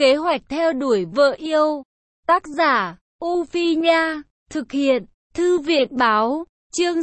Kế hoạch theo đuổi vợ yêu. Tác giả, U Phi Nha. Thực hiện, Thư viện Báo. Chương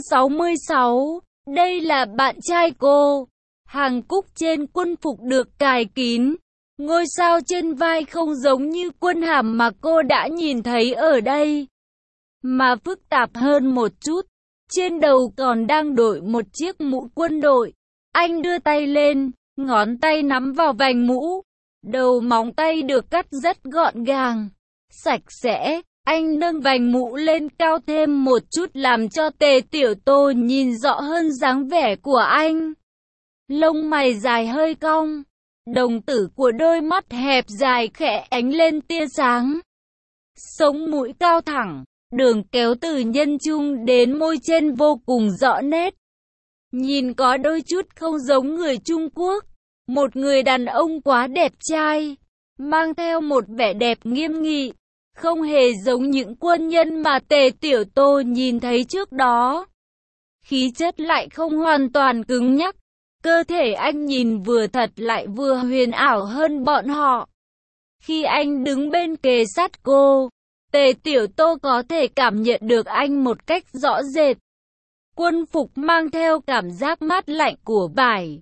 66. Đây là bạn trai cô. Hàng cúc trên quân phục được cài kín. Ngôi sao trên vai không giống như quân hàm mà cô đã nhìn thấy ở đây, mà phức tạp hơn một chút. Trên đầu còn đang đội một chiếc mũ quân đội. Anh đưa tay lên, ngón tay nắm vào vành mũ. Đầu móng tay được cắt rất gọn gàng, sạch sẽ. Anh nâng vành mũ lên cao thêm một chút làm cho Tề Tiểu Tô nhìn rõ hơn dáng vẻ của anh. Lông mày dài hơi cong, đồng tử của đôi mắt hẹp dài khẽ ánh lên tia sáng. Sống mũi cao thẳng, đường kéo từ nhân trung đến môi trên vô cùng rõ nét. Nhìn có đôi chút không giống người Trung Quốc. Một người đàn ông quá đẹp trai, mang theo một vẻ đẹp nghiêm nghị, không hề giống những quân nhân mà Tề Tiểu Tô nhìn thấy trước đó. Khí chất lại không hoàn toàn cứng nhắc, cơ thể anh nhìn vừa thật lại vừa huyền ảo hơn bọn họ. Khi anh đứng bên kề sát cô, Tề Tiểu Tô có thể cảm nhận được anh một cách rõ rệt. Quân phục mang theo cảm giác mát lạnh của vải.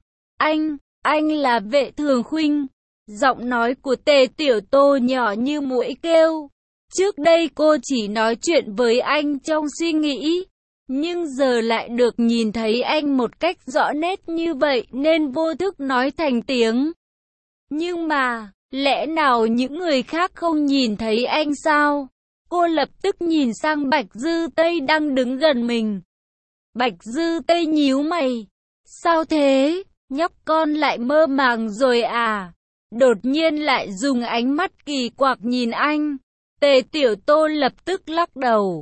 Anh là Vệ Thường Khuynh. Giọng nói của Tề Tiểu Tô nhỏ như muỗi kêu. Trước đây cô chỉ nói chuyện với anh trong suy nghĩ, nhưng giờ lại được nhìn thấy anh một cách rõ nét như vậy nên vô thức nói thành tiếng. Nhưng mà, lẽ nào những người khác không nhìn thấy anh sao? Cô lập tức nhìn sang Bạch Dư Tây đang đứng gần mình. Bạch Dư Tây nhíu mày. Sao thế? Nhóc con lại mơ màng rồi à? Đột nhiên lại dùng ánh mắt kỳ quặc nhìn anh. Tề Tiểu Tô lập tức lắc đầu.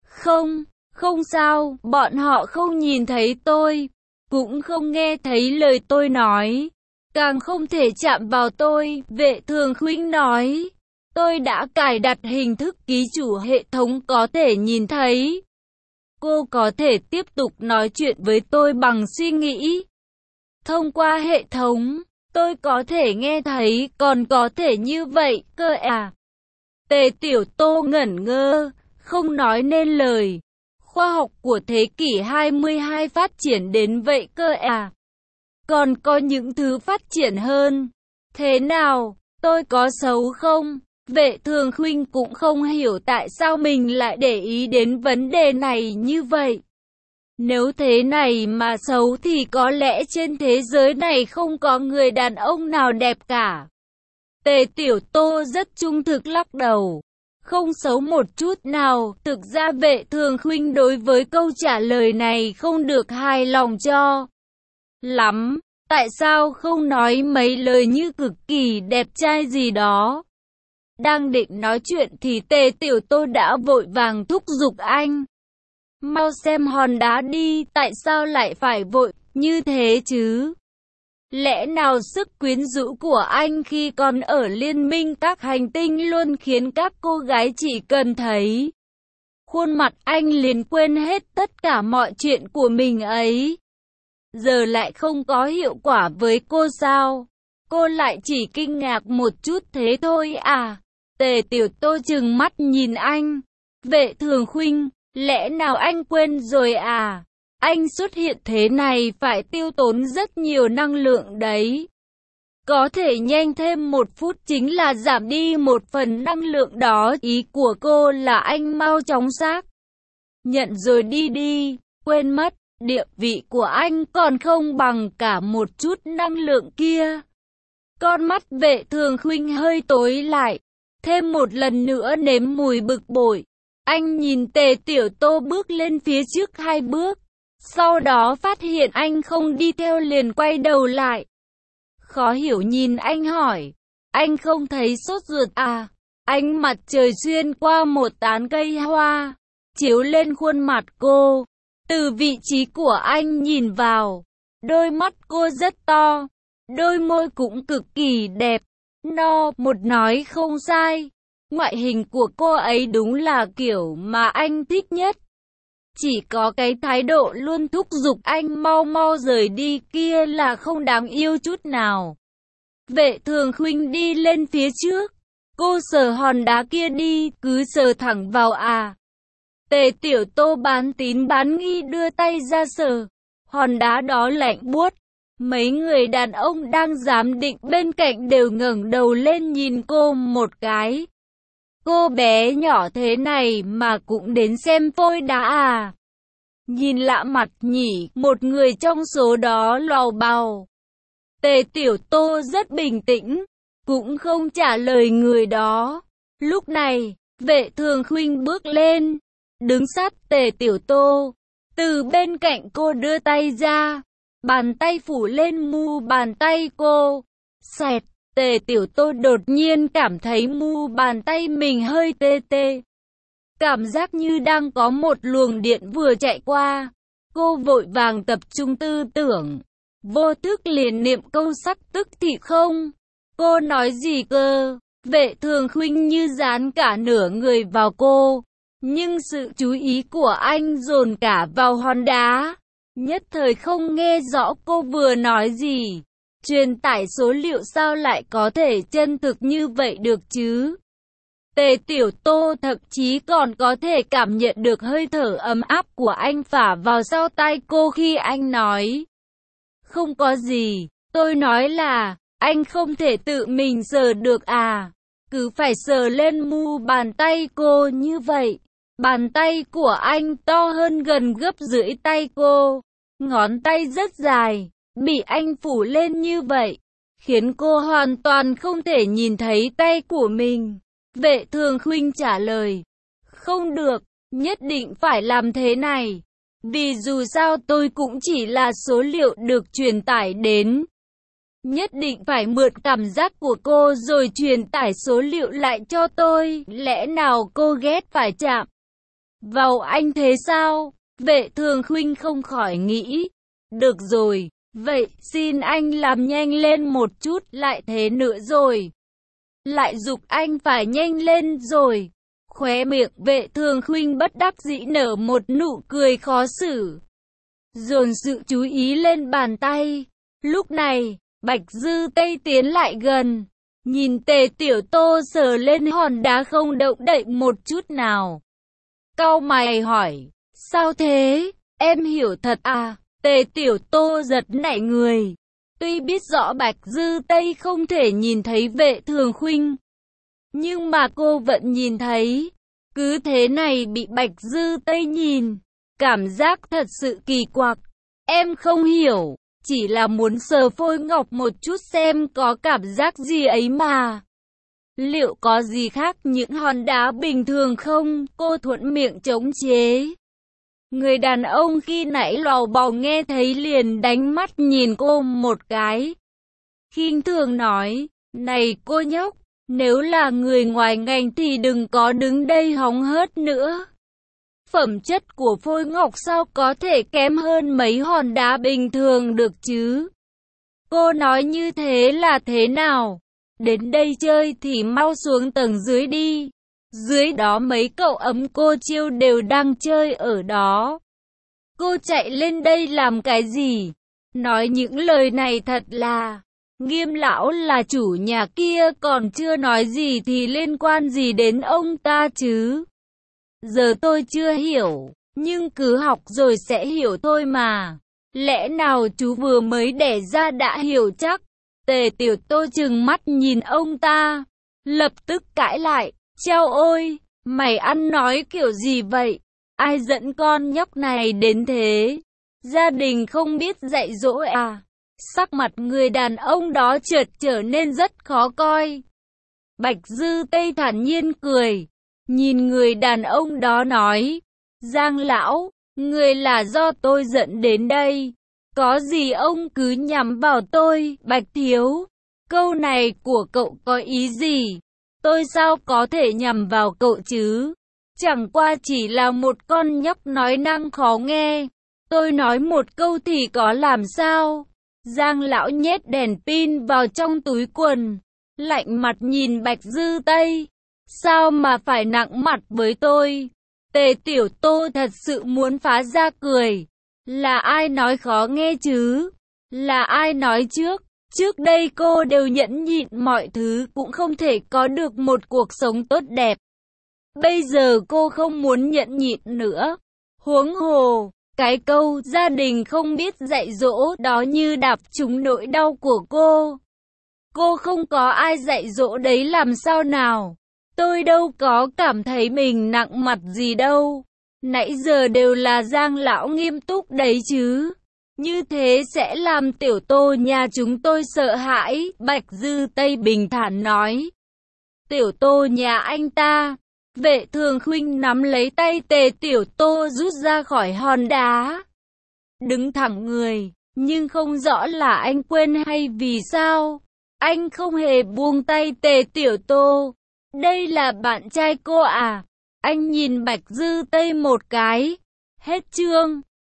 Không sao, bọn họ không nhìn thấy tôi, cũng không nghe thấy lời tôi nói, càng không thể chạm vào tôi, Vệ Thường Khuynh nói. Tôi đã cài đặt hình thức ký chủ hệ thống có thể nhìn thấy. Cô có thể tiếp tục nói chuyện với tôi bằng suy nghĩ. Thông qua hệ thống, tôi có thể nghe thấy, còn có thể như vậy cơ à? Tề Tiểu Tô ngẩn ngơ, không nói nên lời. Khoa học của thế kỷ 22 phát triển đến vậy cơ à? Còn có những thứ phát triển hơn. Thế nào, tôi có xấu không? Vệ Thường Khuynh cũng không hiểu tại sao mình lại để ý đến vấn đề này như vậy. Nếu thế này mà xấu thì có lẽ trên thế giới này không có người đàn ông nào đẹp cả. Tề Tiểu Tô rất trung thực lắc đầu. Không xấu một chút nào. Thực ra Vệ Thường Khuynh đối với câu trả lời này không được hài lòng cho lắm. Tại sao không nói mấy lời như cực kỳ đẹp trai gì đó? Đang định nói chuyện thì Tề Tiểu Tô đã vội vàng thúc giục anh. Mau xem hòn đá đi, tại sao lại phải vội như thế chứ? Lẽ nào sức quyến rũ của anh khi còn ở liên minh các hành tinh luôn khiến các cô gái chỉ cần thấy khuôn mặt anh liền quên hết tất cả mọi chuyện của mình ấy? Giờ lại không có hiệu quả với cô sao? Cô lại chỉ kinh ngạc một chút thế thôi à? Tề Tiểu Tô trừng mắt nhìn anh. Vệ Thường Khuynh, lẽ nào anh quên rồi à? Anh xuất hiện thế này phải tiêu tốn rất nhiều năng lượng đấy. Có thể nhanh thêm 1 phút chính là giảm đi 1 phần năng lượng đó. Ý của cô là anh mau chóng xác nhận rồi đi, quên mất, địa vị của anh còn không bằng cả một chút năng lượng kia. Con mắt Vệ Thường Khuynh hơi tối lại, thêm một lần nữa nếm mùi bực bội. Anh nhìn Tề Tiểu Tô bước lên phía trước 2 bước. Sau đó phát hiện anh không đi theo liền quay đầu lại. Khó hiểu nhìn anh hỏi. Anh không thấy sốt ruột à? Ánh mặt trời xuyên qua một tán cây hoa, chiếu lên khuôn mặt cô. Từ vị trí của anh nhìn vào, đôi mắt cô rất to, đôi môi cũng cực kỳ đẹp. Một nói không sai. Ngoại hình của cô ấy đúng là kiểu mà anh thích nhất. Chỉ có cái thái độ luôn thúc giục anh mau mau rời đi kia là không đáng yêu chút nào. Vệ Thường Khuynh đi lên phía trước, Cô sờ hòn đá kia đi, cứ sờ thẳng vào à. Tề Tiểu Tô bán tín bán nghi đưa tay ra sờ. Hòn đá đó lạnh buốt. Mấy người đàn ông đang giám định bên cạnh đều ngẩng đầu lên nhìn cô một cái. Cô bé nhỏ thế này mà cũng đến xem phôi đá à? Nhìn lạ mặt nhỉ, một người trong số đó lầu bầu. Tề Tiểu Tô rất bình tĩnh, cũng không trả lời người đó. Lúc này, Vệ Thường Khuynh bước lên, đứng sát Tề Tiểu Tô. Từ bên cạnh cô đưa tay ra, bàn tay phủ lên mu bàn tay cô. Xẹt, Tề Tiểu Tô đột nhiên cảm thấy mu bàn tay mình hơi tê tê. Cảm giác như đang có một luồng điện vừa chạy qua. Cô vội vàng tập trung tư tưởng, vô thức liền niệm câu sắc tức thì không. Cô nói gì cơ? Vệ Thường Khuynh như dán cả nửa người vào cô, nhưng sự chú ý của anh dồn cả vào hòn đá. Nhất thời không nghe rõ cô vừa nói gì. Truyền tải số liệu sao lại có thể chân thực như vậy được chứ? Tề Tiểu Tô thậm chí còn có thể cảm nhận được hơi thở ấm áp của anh phả vào sau tai cô khi anh nói. Không có gì, tôi nói là, anh không thể tự mình sờ được à? Cứ phải sờ lên mu bàn tay cô như vậy. Bàn tay của anh to hơn gần gấp rưỡi tay cô. Ngón tay rất dài, bị anh phủ lên như vậy, khiến cô hoàn toàn không thể nhìn thấy tay của mình. Vệ Thường Khuynh trả lời, không được, nhất định phải làm thế này. Vì dù sao tôi cũng chỉ là số liệu được truyền tải đến. Nhất định phải mượn cảm giác của cô rồi truyền tải số liệu lại cho tôi. Lẽ nào cô ghét phải chạm vào anh thế sao? Vệ Thường Khuynh không khỏi nghĩ. Được rồi, vậy xin anh làm nhanh lên một chút, lại thế nữa rồi. Lại giục anh phải nhanh lên rồi. Khóe miệng Vệ Thường Khuynh bất đắc dĩ nở một nụ cười khó xử. Dồn sự chú ý lên bàn tay. Lúc này, Bạch Dư Tây tiến lại gần. Nhìn Tề Tiểu Tô sờ lên hòn đá không động đậy một chút nào. Cau mày hỏi, sao thế? Em hiểu thật à? Tề Tiểu Tô giật nảy người. Tuy biết rõ Bạch Dư Tây không thể nhìn thấy Vệ Thường Khuynh, nhưng mà cô vẫn nhìn thấy. Cứ thế này bị Bạch Dư Tây nhìn, cảm giác thật sự kỳ quặc. Em không hiểu, chỉ là muốn sờ phôi ngọc một chút xem có cảm giác gì ấy mà. Liệu có gì khác những hòn đá bình thường không? Cô thuận miệng chống chế. Người đàn ông khi nãy lò bò nghe thấy liền đánh mắt nhìn cô một cái. Khinh thường nói, này cô nhóc, nếu là người ngoài ngành thì đừng có đứng đây hóng hớt nữa. Phẩm chất của phôi ngọc sao có thể kém hơn mấy hòn đá bình thường được chứ? Cô nói như thế là thế nào? Đến đây chơi thì mau xuống tầng dưới đi. Dưới đó mấy cậu ấm cô chiêu đều đang chơi ở đó. Cô chạy lên đây làm cái gì? Nói những lời này thật là... Nghiêm lão là chủ nhà kia còn chưa nói gì thì liên quan gì đến ông ta chứ? Giờ tôi chưa hiểu, nhưng cứ học rồi sẽ hiểu thôi mà. Lẽ nào chú vừa mới đẻ ra đã hiểu chắc? Tề Tiểu Tô trừng mắt nhìn ông ta, lập tức cãi lại. Chao ôi, mày ăn nói kiểu gì vậy? Ai dẫn con nhóc này đến thế? Gia đình không biết dạy dỗ à? Sắc mặt người đàn ông đó chợt trở nên rất khó coi. Bạch Dư Tây thản nhiên cười, nhìn người đàn ông đó nói, Giang lão, người là do tôi dẫn đến đây. Có gì ông cứ nhắm vào tôi, Bạch Thiếu. Câu này của cậu có ý gì? Tôi sao có thể nhắm vào cậu chứ? Chẳng qua chỉ là một con nhóc nói năng khó nghe. Tôi nói một câu thì có làm sao? Giang lão nhét đèn pin vào trong túi quần, lạnh mặt nhìn Bạch Dư Tây. Sao mà phải nặng mặt với tôi? Tề Tiểu Tô thật sự muốn phá ra cười. Là ai nói khó nghe chứ? Là ai nói trước? Trước đây cô đều nhẫn nhịn mọi thứ cũng không thể có được một cuộc sống tốt đẹp. Bây giờ cô không muốn nhẫn nhịn nữa. Huống hồ, cái câu gia đình không biết dạy dỗ đó như đạp trúng nỗi đau của cô. Cô không có ai dạy dỗ đấy làm sao nào. Tôi đâu có cảm thấy mình nặng mặt gì đâu. Nãy giờ đều là Giang lão nghiêm túc đấy chứ. Như thế sẽ làm tiểu Tô nhà chúng tôi sợ hãi, Bạch Dư Tây bình thản nói. Tiểu Tô nhà anh ta. Vệ Thường Khuynh nắm lấy tay Tề Tiểu Tô rút ra khỏi hòn đá. Đứng thẳng người, nhưng không rõ là anh quên hay vì sao. Anh không hề buông tay Tề Tiểu Tô. Đây là bạn trai cô à? Anh nhìn Bạch Dư Tây một cái. Hết chương.